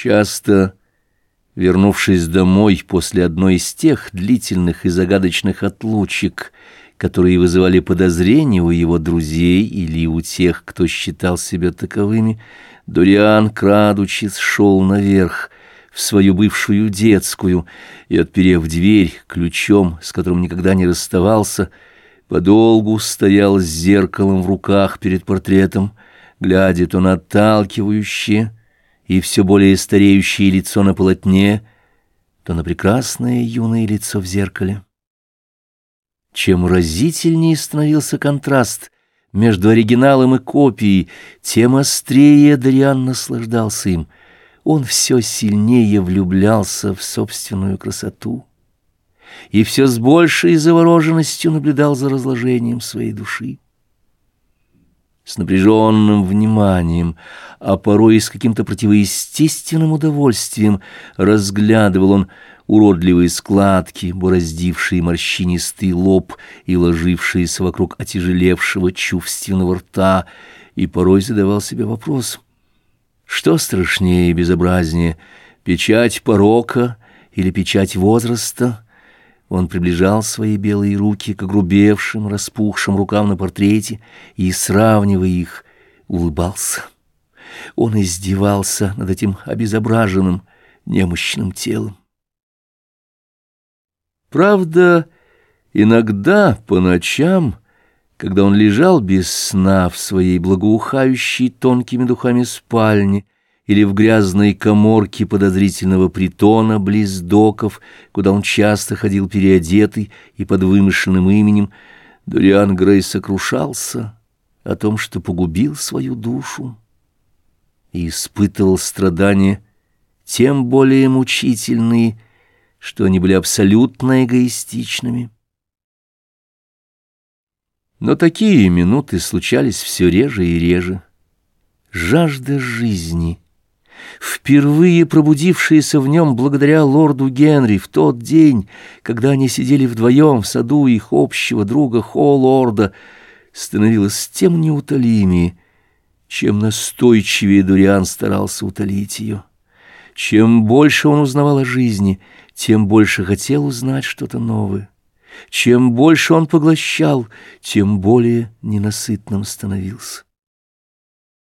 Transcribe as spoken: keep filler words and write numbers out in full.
Часто, вернувшись домой после одной из тех длительных и загадочных отлучек, которые вызывали подозрения у его друзей или у тех, кто считал себя таковыми, Дориан, крадучись, шел наверх, в свою бывшую детскую, и, отперев дверь ключом, с которым никогда не расставался, подолгу стоял с зеркалом в руках перед портретом, глядя то на отталкивающее и все более стареющее лицо на полотне, то на прекрасное юное лицо в зеркале. Чем разительнее становился контраст между оригиналом и копией, тем острее Дориан наслаждался им. Он все сильнее влюблялся в собственную красоту и все с большей завороженностью наблюдал за разложением своей души. С напряженным вниманием, а порой и с каким-то противоестественным удовольствием разглядывал он уродливые складки, бороздившие морщинистый лоб и ложившиеся вокруг отяжелевшего чувственного рта, и порой задавал себе вопрос: что страшнее и безобразнее, печать порока или печать возраста? Он приближал свои белые руки к огрубевшим, распухшим рукам на портрете и, сравнивая их, улыбался. Он издевался над этим обезображенным, немощным телом. Правда, иногда по ночам, когда он лежал без сна в своей благоухающей тонкими духами спальне или в грязной каморке подозрительного притона близ доков, куда он часто ходил переодетый и под вымышленным именем, Дориан Грей сокрушался о том, что погубил свою душу, и испытывал страдания тем более мучительные, что они были абсолютно эгоистичными. Но такие минуты случались все реже и реже. Жажда жизни, впервые пробудившаяся в нем благодаря лорду Генри в тот день, когда они сидели вдвоем в саду их общего друга Холлорда, становилась тем неутолимее, чем настойчивее Дориан старался утолить ее. Чем больше он узнавал о жизни, тем больше хотел узнать что-то новое. Чем больше он поглощал, тем более ненасытным становился.